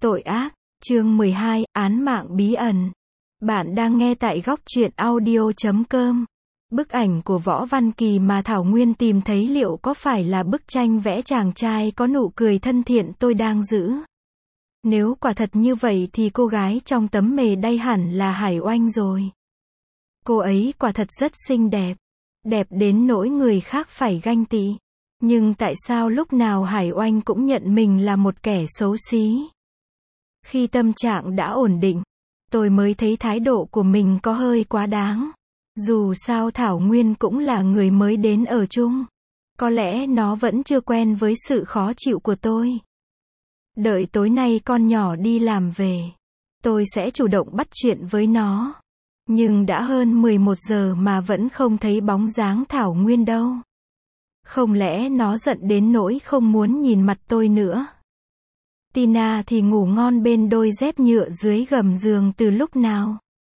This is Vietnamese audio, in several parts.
Tội ác, chương 12, án mạng bí ẩn. Bạn đang nghe tại góc truyện audio.com. Bức ảnh của Võ Văn Kỳ mà Thảo Nguyên tìm thấy liệu có phải là bức tranh vẽ chàng trai có nụ cười thân thiện tôi đang giữ? Nếu quả thật như vậy thì cô gái trong tấm mề đay hẳn là Hải Oanh rồi. Cô ấy quả thật rất xinh đẹp. Đẹp đến nỗi người khác phải ganh tị. Nhưng tại sao lúc nào Hải Oanh cũng nhận mình là một kẻ xấu xí? Khi tâm trạng đã ổn định, tôi mới thấy thái độ của mình có hơi quá đáng. Dù sao Thảo Nguyên cũng là người mới đến ở chung. Có lẽ nó vẫn chưa quen với sự khó chịu của tôi. Đợi tối nay con nhỏ đi làm về, tôi sẽ chủ động bắt chuyện với nó. Nhưng đã hơn 11 giờ mà vẫn không thấy bóng dáng Thảo Nguyên đâu. Không lẽ nó giận đến nỗi không muốn nhìn mặt tôi nữa? Tina thì ngủ ngon bên đôi dép nhựa dưới gầm giường từ lúc nào.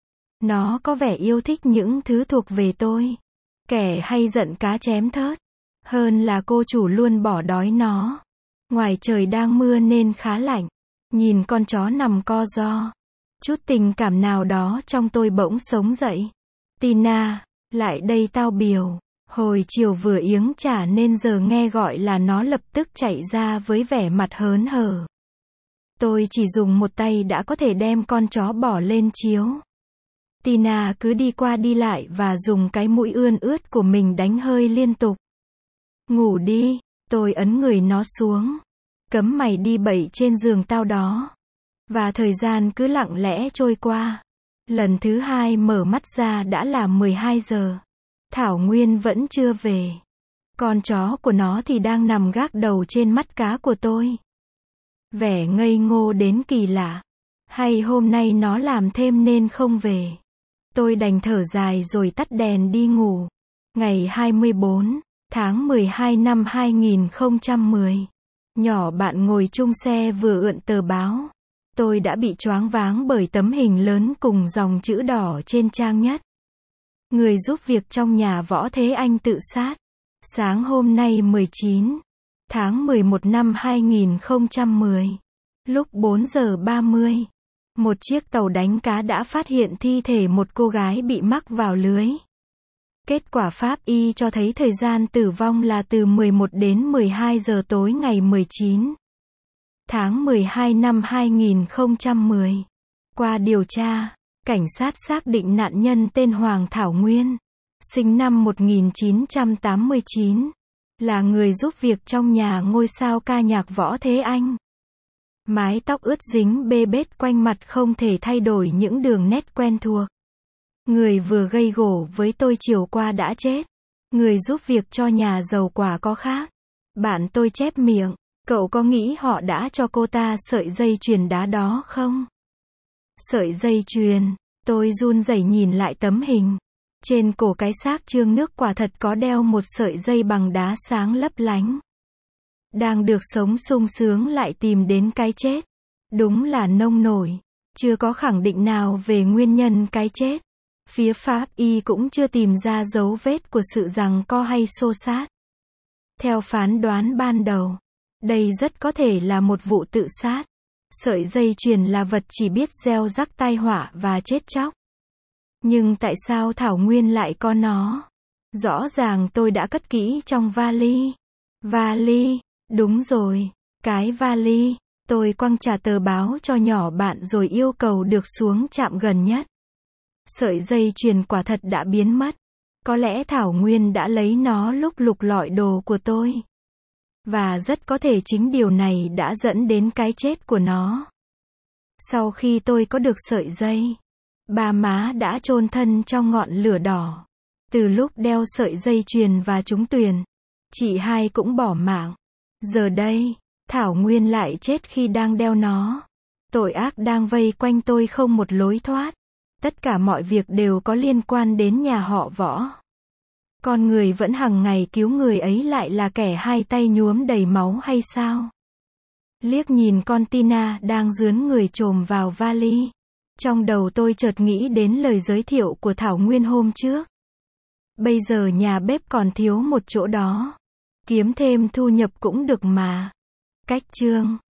Nó có vẻ yêu thích những thứ thuộc về tôi. Kẻ hay giận cá chém thớt. Hơn là cô chủ luôn bỏ đói nó. Ngoài trời đang mưa nên khá lạnh. Nhìn con chó nằm co ro. Chút tình cảm nào đó trong tôi bỗng sống dậy. Tina, lại đây tao biểu. Hồi chiều vừa yếng trả nên giờ nghe gọi là nó lập tức chạy ra với vẻ mặt hớn hở. Tôi chỉ dùng một tay đã có thể đem con chó bỏ lên chiếu. Tina cứ đi qua đi lại và dùng cái mũi ươn ướt của mình đánh hơi liên tục. Ngủ đi, tôi ấn người nó xuống. Cấm mày đi bậy trên giường tao đó. Và thời gian cứ lặng lẽ trôi qua. Lần thứ hai mở mắt ra đã là 12 giờ. Thảo Nguyên vẫn chưa về. Con chó của nó thì đang nằm gác đầu trên mắt cá của tôi. Vẻ ngây ngô đến kỳ lạ. Hay hôm nay nó làm thêm nên không về. Tôi đành thở dài rồi tắt đèn đi ngủ. Ngày 24 tháng 12 năm 2010. Nhỏ bạn ngồi chung xe vừa ượn tờ báo. Tôi đã bị choáng váng bởi tấm hình lớn cùng dòng chữ đỏ trên trang nhất. Người giúp việc trong nhà Võ Thế Anh tự sát. Sáng hôm nay 19 tháng 11 năm 2010. Lúc 4 giờ 30. Một chiếc tàu đánh cá đã phát hiện thi thể một cô gái bị mắc vào lưới. Kết quả pháp y cho thấy thời gian tử vong là từ 11 đến 12 giờ tối ngày 19 tháng 12 năm 2010. Qua điều tra, cảnh sát xác định nạn nhân tên Hoàng Thảo Nguyên, sinh năm 1989, là người giúp việc trong nhà ngôi sao ca nhạc Võ Thế Anh. Mái tóc ướt dính bê bết quanh mặt không thể thay đổi những đường nét quen thuộc. Người vừa gây gổ với tôi chiều qua đã chết. Người giúp việc cho nhà giàu quả có khác. Bạn tôi chép miệng, cậu có nghĩ họ đã cho cô ta sợi dây chuyền đá đó không? Sợi dây chuyền, tôi run rẩy nhìn lại tấm hình. Trên cổ cái xác Trương Nước quả thật có đeo một sợi dây bằng đá sáng lấp lánh. Đang được sống sung sướng lại tìm đến cái chết. Đúng là nông nổi. Chưa có khẳng định nào về nguyên nhân cái chết. Phía pháp y cũng chưa tìm ra dấu vết của sự giằng co hay xô xát. Theo phán đoán ban đầu, đây rất có thể là một vụ tự sát. Sợi dây chuyền là vật chỉ biết gieo rắc tai họa và chết chóc. Nhưng tại sao Thảo Nguyên lại có nó? Rõ ràng tôi đã cất kỹ trong vali. Vali, đúng rồi, cái vali. Tôi quăng trả tờ báo cho nhỏ bạn rồi yêu cầu được xuống trạm gần nhất. Sợi dây chuyền quả thật đã biến mất. Có lẽ Thảo Nguyên đã lấy nó lúc lục lọi đồ của tôi. Và rất có thể chính điều này đã dẫn đến cái chết của nó. Sau khi tôi có được sợi dây, ba má đã chôn thân trong ngọn lửa đỏ. Từ lúc đeo sợi dây chuyền và trúng tuyển, chị hai cũng bỏ mạng. Giờ đây, Thảo Nguyên lại chết khi đang đeo nó. Tội ác đang vây quanh tôi không một lối thoát. Tất cả mọi việc đều có liên quan đến nhà họ Võ. Con người vẫn hằng ngày cứu người ấy lại là kẻ hai tay nhuốm đầy máu hay sao? Liếc nhìn con Tina đang rướn người chồm vào vali. Trong đầu tôi chợt nghĩ đến lời giới thiệu của Thảo Nguyên hôm trước. Bây giờ nhà bếp còn thiếu một chỗ đó. Kiếm thêm thu nhập cũng được mà. Cách chương